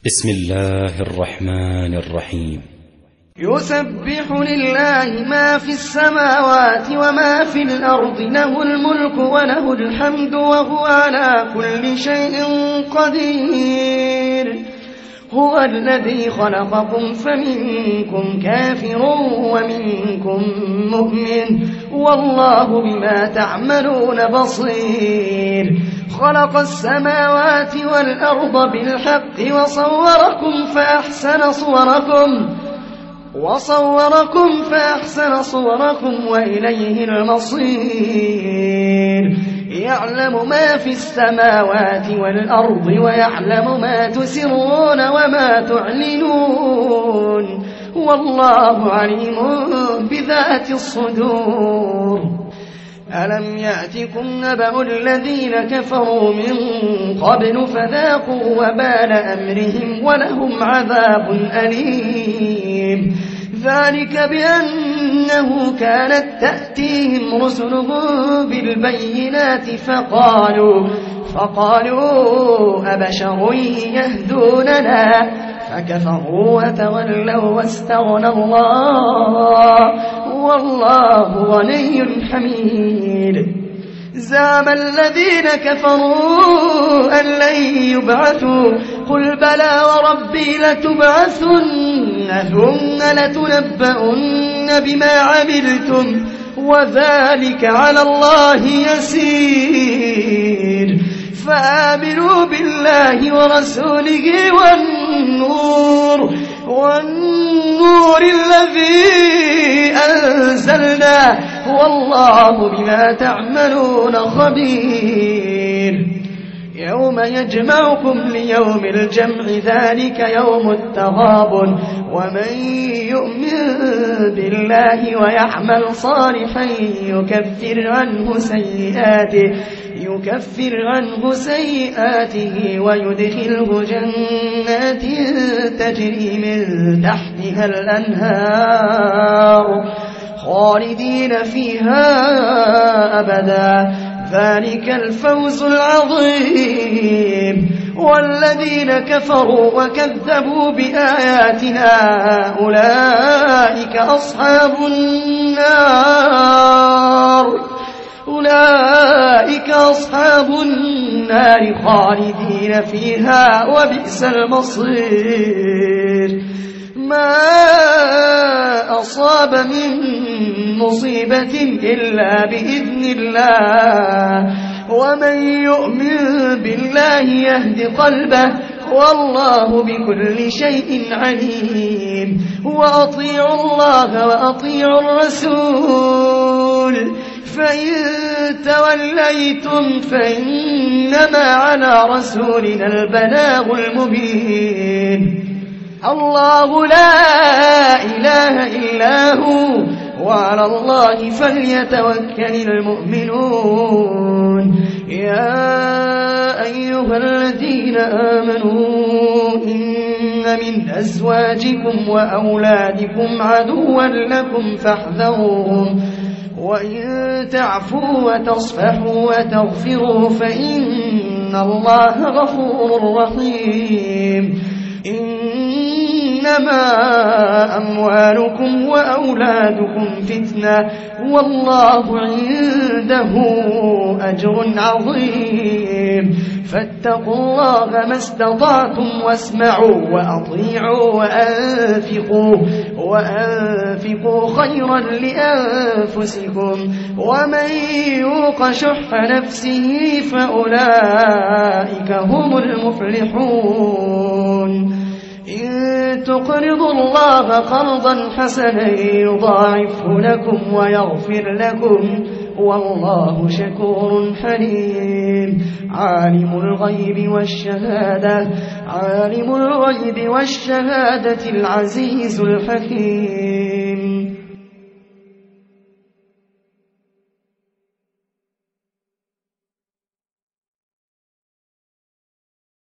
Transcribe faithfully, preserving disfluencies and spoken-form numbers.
بسم الله الرحمن الرحيم. يسبح لله ما في السماوات وما في الأرض، له الملك وله الحمد وهو على كل شيء قدير. هو الذي خلقكم فمنكم كافر ومنكم مؤمن، والله بما تعملون بصير. خلق السماوات والأرض بالحق وصوركم فأحسن صوركم وصوركم فأحسن صوركم وإليه المصير. يعلم ما في السماوات والأرض ويعلم ما تسرون وما تعلنون، والله عليم بذات الصدور. ألم يأتكم نبأ الذين كفروا من قبل فذاقوا وبال أمرهم ولهم عذاب أليم. ذلك بأنه كانت تأتيهم رسلهم بالبينات فقالوا فقالوا أبشر يهدوننا فكفروا وتولوا واستغنى الله والله غني حميد. زعم الذين كفروا أن لن يبعثوا، قل بلى وربي لتبعثن ثم لتنبؤن بما عملتم وذلك على الله يسير. فآمنوا بالله ورسوله والنور والنور الذي أنزلنا، والله بما تعملون خبير. يوم يجمعكم ليوم الجمع ذلك يوم التغابن، ومن يؤمن بالله ويعمل صالحا يكفر عنه سيئاته يكفر عنه سيئاته ويدخله جنات تجري من تحتها الأنهار خالدين فيها أبدا، ذلك الفوز العظيم. والذين كفروا وكذبوا بآياتنا أولئك أصحاب النار أولئك أصحاب النار خالدين فيها وبئس المصير. ما أصاب من مصيبة إلا بإذن الله، ومن يؤمن بالله يهد قلبه، والله بكل شيء عليم. وأطيعوا الله وأطيعوا الرسول، فإن توليتم فإنما على رسولنا البلاغ المبين. الله لا إله إلا هو، وعلى الله فليتوكل المؤمنون. يا أيها الذين آمنوا إن من أزواجكم وأولادكم عدوا لكم فاحذروهم، وإن تعفوا وتصفحوا وتغفروا فإن الله غفور رحيم. إنما أموالكم وأولادكم فتنة، والله عنده أجر عظيم. فاتقوا الله ما استطعتم واسمعوا وأطيعوا وأنفقوا وأنفقوا خيرا لأنفسكم، ومن يوق شح نفسه فأولئك هم المفلحون. إن تقرضوا الله قرضا حسنا يضاعفه لكم ويغفر لكم، والله شكور حليم. عالم الغيب والشهادة عالم الغيب والشهادة العزيز الحكيم.